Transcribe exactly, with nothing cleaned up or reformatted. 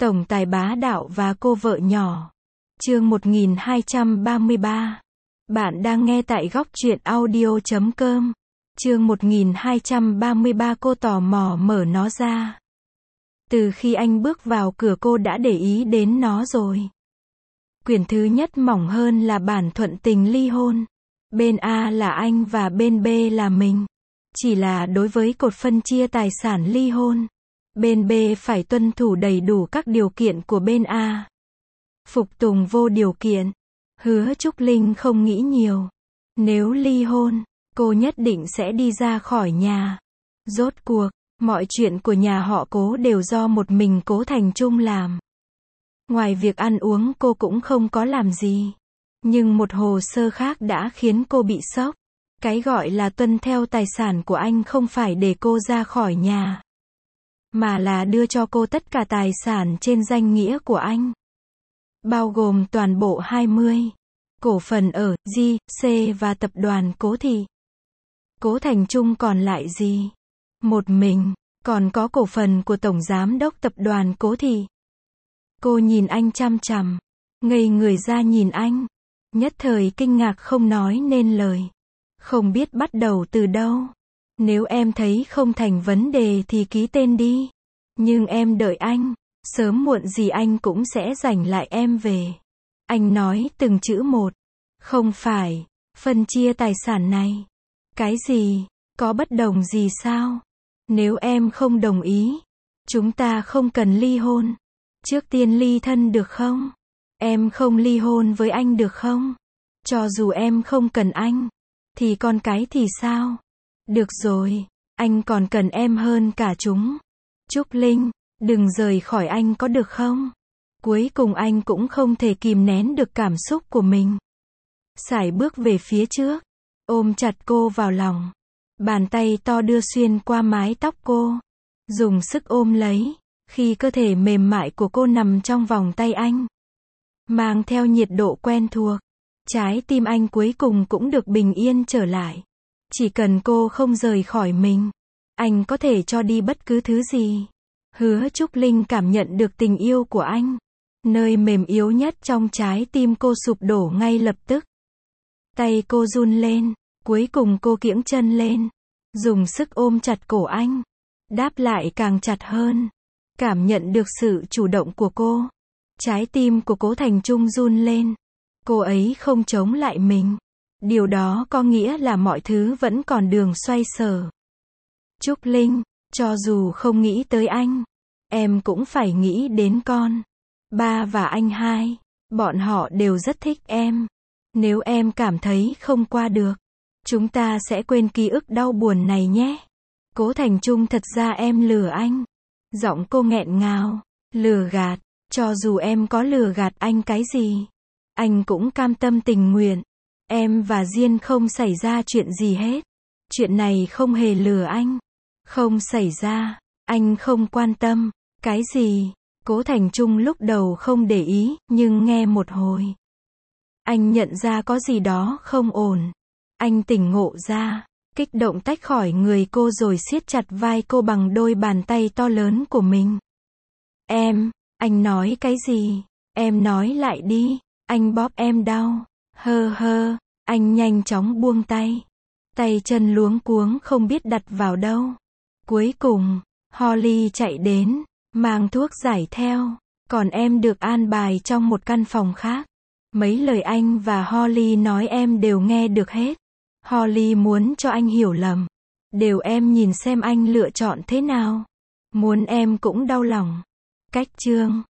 Tổng tài bá đạo và cô vợ nhỏ. Chương một nghìn hai trăm ba mươi ba. Bạn đang nghe tại góc truyện audio chấm com. Chương một nghìn hai trăm ba mươi ba. Cô tò mò mở nó ra. Từ khi anh bước vào cửa cô đã để ý đến nó rồi. Quyển thứ nhất mỏng hơn là bản thuận tình ly hôn. Bên A là anh và bên B là mình. Chỉ là đối với cột phân chia tài sản ly hôn, bên B phải tuân thủ đầy đủ các điều kiện của bên A. Phục tùng vô điều kiện. Hứa Trúc Linh không nghĩ nhiều. Nếu ly hôn, cô nhất định sẽ đi ra khỏi nhà. Rốt cuộc, mọi chuyện của nhà họ Cố đều do một mình Cố Thành Trung làm. Ngoài việc ăn uống cô cũng không có làm gì. Nhưng một hồ sơ khác đã khiến cô bị sốc. Cái gọi là tuân theo tài sản của anh không phải để cô ra khỏi nhà, mà là đưa cho cô tất cả tài sản trên danh nghĩa của anh. Bao gồm toàn bộ hai mươi cổ phần ở giê xê và tập đoàn Cố Thị. Cố Thành Trung còn lại gì? Một mình, còn có cổ phần của Tổng Giám đốc tập đoàn Cố Thị. Cô nhìn anh chằm chằm, ngây người ra nhìn anh. Nhất thời kinh ngạc không nói nên lời. Không biết bắt đầu từ đâu. Nếu em thấy không thành vấn đề thì ký tên đi. Nhưng em đợi anh. Sớm muộn gì anh cũng sẽ giành lại em về. Anh nói từng chữ một. Không phải. Phân chia tài sản này. Cái gì? Có bất đồng gì sao? Nếu em không đồng ý, chúng ta không cần ly hôn. Trước tiên ly thân được không? Em không ly hôn với anh được không? Cho dù em không cần anh, thì con cái thì sao? Được rồi, anh còn cần em hơn cả chúng. Trúc Linh, đừng rời khỏi anh có được không? Cuối cùng anh cũng không thể kìm nén được cảm xúc của mình. Sải bước về phía trước, ôm chặt cô vào lòng. Bàn tay to đưa xuyên qua mái tóc cô, dùng sức ôm lấy, khi cơ thể mềm mại của cô nằm trong vòng tay anh, mang theo nhiệt độ quen thuộc. Trái tim anh cuối cùng cũng được bình yên trở lại. Chỉ cần cô không rời khỏi mình, anh có thể cho đi bất cứ thứ gì. Hứa Trúc Linh cảm nhận được tình yêu của anh. Nơi mềm yếu nhất trong trái tim cô sụp đổ ngay lập tức. Tay cô run lên, cuối cùng cô kiễng chân lên, dùng sức ôm chặt cổ anh, đáp lại càng chặt hơn. Cảm nhận được sự chủ động của cô, trái tim của Cố Thành Trung run lên. Cô ấy không chống lại mình. Điều đó có nghĩa là mọi thứ vẫn còn đường xoay sở. Trúc Linh, cho dù không nghĩ tới anh, em cũng phải nghĩ đến con. Ba và anh hai, bọn họ đều rất thích em. Nếu em cảm thấy không qua được, chúng ta sẽ quên ký ức đau buồn này nhé. Cố Thành Trung, thật ra em lừa anh. Giọng cô nghẹn ngào. Lừa gạt? Cho dù em có lừa gạt anh cái gì, anh cũng cam tâm tình nguyện. Em và Diên không xảy ra chuyện gì hết. Chuyện này không hề lừa anh. Không xảy ra. Anh không quan tâm. Cái gì? Cố Thành Trung lúc đầu không để ý, nhưng nghe một hồi, anh nhận ra có gì đó không ổn. Anh tỉnh ngộ ra, kích động tách khỏi người cô rồi siết chặt vai cô bằng đôi bàn tay to lớn của mình. Em, anh nói cái gì? Em nói lại đi. Anh bóp em đau. Hơ hơ, anh nhanh chóng buông tay. Tay chân luống cuống không biết đặt vào đâu. Cuối cùng, Holly chạy đến, mang thuốc giải theo. Còn em được an bài trong một căn phòng khác. Mấy lời anh và Holly nói em đều nghe được hết. Holly muốn cho anh hiểu lầm. Đều em nhìn xem anh lựa chọn thế nào. Muốn em cũng đau lòng. Cách chương